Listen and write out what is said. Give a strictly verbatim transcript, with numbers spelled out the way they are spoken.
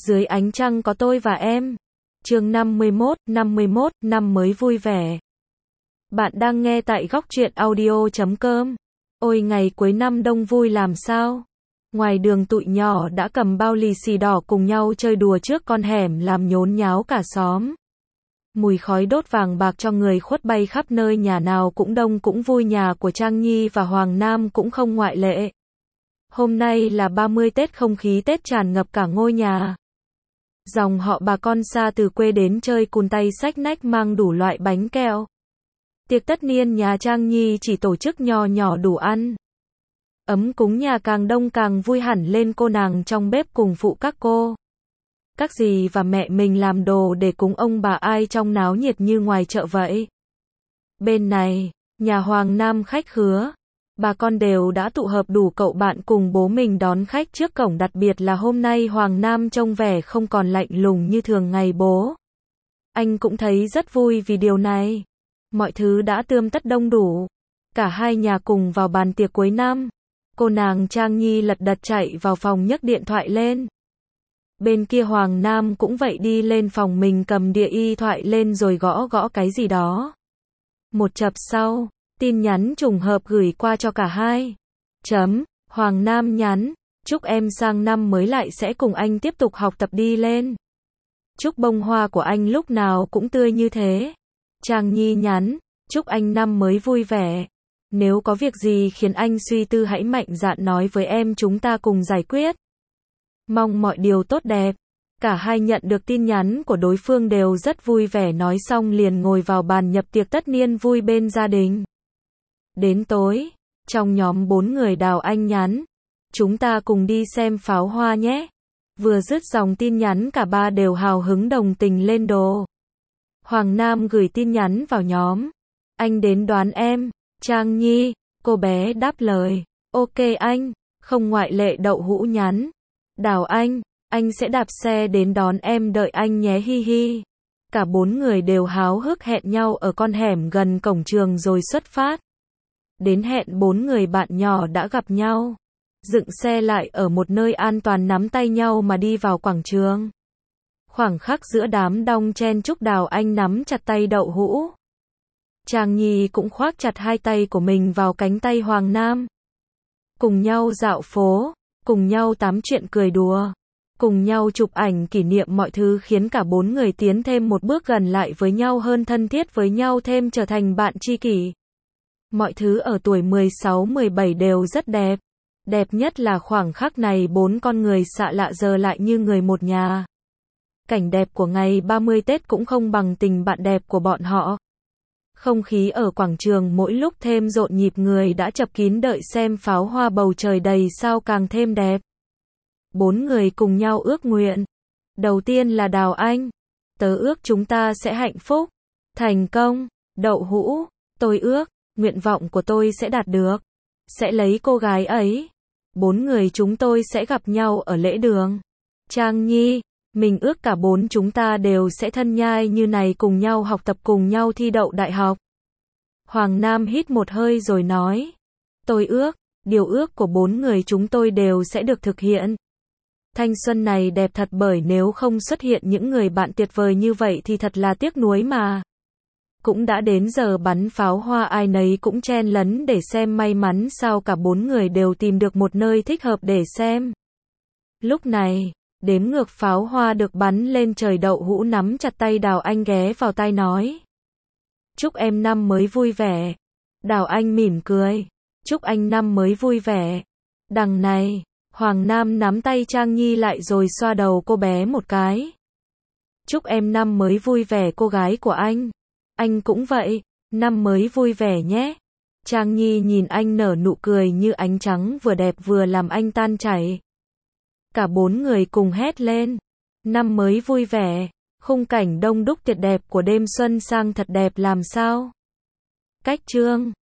Dưới ánh trăng có tôi và em. Chương năm mươi mốt, năm mươi mốt, năm mới vui vẻ. Bạn đang nghe tại góc truyện audio chấm com. Ôi ngày cuối năm đông vui làm sao? Ngoài đường tụi nhỏ đã cầm bao lì xì đỏ cùng nhau chơi đùa trước con hẻm làm nhốn nháo cả xóm. Mùi khói đốt vàng bạc cho người khuất bay khắp nơi, nhà nào cũng đông cũng vui, nhà của Trang Nhi và Hoàng Nam cũng không ngoại lệ. Hôm nay là ba mươi Tết, không khí Tết tràn ngập cả ngôi nhà. Dòng họ bà con xa từ quê đến chơi cùn tay xách nách mang đủ loại bánh kẹo. Tiệc tất niên nhà Trang Nhi chỉ tổ chức nho nhỏ đủ ăn. Ấm cúng nhà càng đông càng vui hẳn lên, cô nàng trong bếp cùng phụ các cô, các dì và mẹ mình làm đồ để cúng ông bà, ai trong náo nhiệt như ngoài chợ vậy. Bên này, nhà Hoàng Nam khách khứa, bà con đều đã tụ hợp đủ cậu bạn cùng bố mình đón khách trước cổng, đặc biệt là hôm nay Hoàng Nam trông vẻ không còn lạnh lùng như thường ngày bố. Anh cũng thấy rất vui vì điều này. Mọi thứ đã tươm tất đông đủ. Cả hai nhà cùng vào bàn tiệc cuối năm. Cô nàng Trang Nhi lật đật chạy vào phòng nhấc điện thoại lên. Bên kia Hoàng Nam cũng vậy, đi lên phòng mình cầm địa y thoại lên rồi gõ gõ cái gì đó. Một chập sau, tin nhắn trùng hợp gửi qua cho cả hai. Chấm, Hoàng Nam nhắn, chúc em sang năm mới lại sẽ cùng anh tiếp tục học tập đi lên. Chúc bông hoa của anh lúc nào cũng tươi như thế. Trang Nhi nhắn, chúc anh năm mới vui vẻ. Nếu có việc gì khiến anh suy tư hãy mạnh dạn nói với em, chúng ta cùng giải quyết. Mong mọi điều tốt đẹp. Cả hai nhận được tin nhắn của đối phương đều rất vui vẻ, nói xong liền ngồi vào bàn nhập tiệc tất niên vui bên gia đình. Đến tối, trong nhóm bốn người Đào Anh nhắn, chúng ta cùng đi xem pháo hoa nhé. Vừa dứt dòng tin nhắn cả ba đều hào hứng đồng tình lên đồ. Hoàng Nam gửi tin nhắn vào nhóm, anh đến đón em. Trang Nhi, cô bé đáp lời, ok anh. Không ngoại lệ Đậu Hũ nhắn, Đào Anh, anh sẽ đạp xe đến đón em, đợi anh nhé hi hi. Cả bốn người đều háo hức hẹn nhau ở con hẻm gần cổng trường rồi xuất phát. Đến hẹn, bốn người bạn nhỏ đã gặp nhau. Dựng xe lại ở một nơi an toàn, nắm tay nhau mà đi vào quảng trường. Khoảng khắc giữa đám đông chen chúc, Đào Anh nắm chặt tay Đậu Hũ. Trang Nhi cũng khoác chặt hai tay của mình vào cánh tay Hoàng Nam. Cùng nhau dạo phố, cùng nhau tám chuyện cười đùa, cùng nhau chụp ảnh kỷ niệm, mọi thứ khiến cả bốn người tiến thêm một bước gần lại với nhau hơn, thân thiết với nhau thêm, trở thành bạn tri kỷ. Mọi thứ ở tuổi mười sáu mười bảy đều rất đẹp. Đẹp nhất là khoảng khắc này, bốn con người xạ lạ giờ lại như người một nhà. Cảnh đẹp của ngày ba mươi Tết cũng không bằng tình bạn đẹp của bọn họ. Không khí ở quảng trường mỗi lúc thêm rộn nhịp, người đã chật kín đợi xem pháo hoa, bầu trời đầy sao càng thêm đẹp. Bốn người cùng nhau ước nguyện. Đầu tiên là Đào Anh, tớ ước chúng ta sẽ hạnh phúc, thành công. Đậu Hũ, tôi ước, nguyện vọng của tôi sẽ đạt được, sẽ lấy cô gái ấy. Bốn người chúng tôi sẽ gặp nhau ở lễ đường. Trang Nhi, mình ước cả bốn chúng ta đều sẽ thân nhai như này, cùng nhau học tập, cùng nhau thi đậu đại học. Hoàng Nam hít một hơi rồi nói, tôi ước, điều ước của bốn người chúng tôi đều sẽ được thực hiện. Thanh xuân này đẹp thật, bởi nếu không xuất hiện những người bạn tuyệt vời như vậy thì thật là tiếc nuối mà. Cũng đã đến giờ bắn pháo hoa, ai nấy cũng chen lấn để xem, may mắn sao cả bốn người đều tìm được một nơi thích hợp để xem. Lúc này, đếm ngược pháo hoa được bắn lên trời, Đậu Hũ nắm chặt tay Đào Anh ghé vào tai nói, chúc em năm mới vui vẻ. Đào Anh mỉm cười, chúc anh năm mới vui vẻ. Đằng này, Hoàng Nam nắm tay Trang Nhi lại rồi xoa đầu cô bé một cái. Chúc em năm mới vui vẻ cô gái của anh. Anh cũng vậy, năm mới vui vẻ nhé. Trang Nhi nhìn anh nở nụ cười như ánh trắng, vừa đẹp vừa làm anh tan chảy. Cả bốn người cùng hét lên, năm mới vui vẻ. Khung cảnh đông đúc tuyệt đẹp của đêm xuân sang thật đẹp làm sao. Cách chương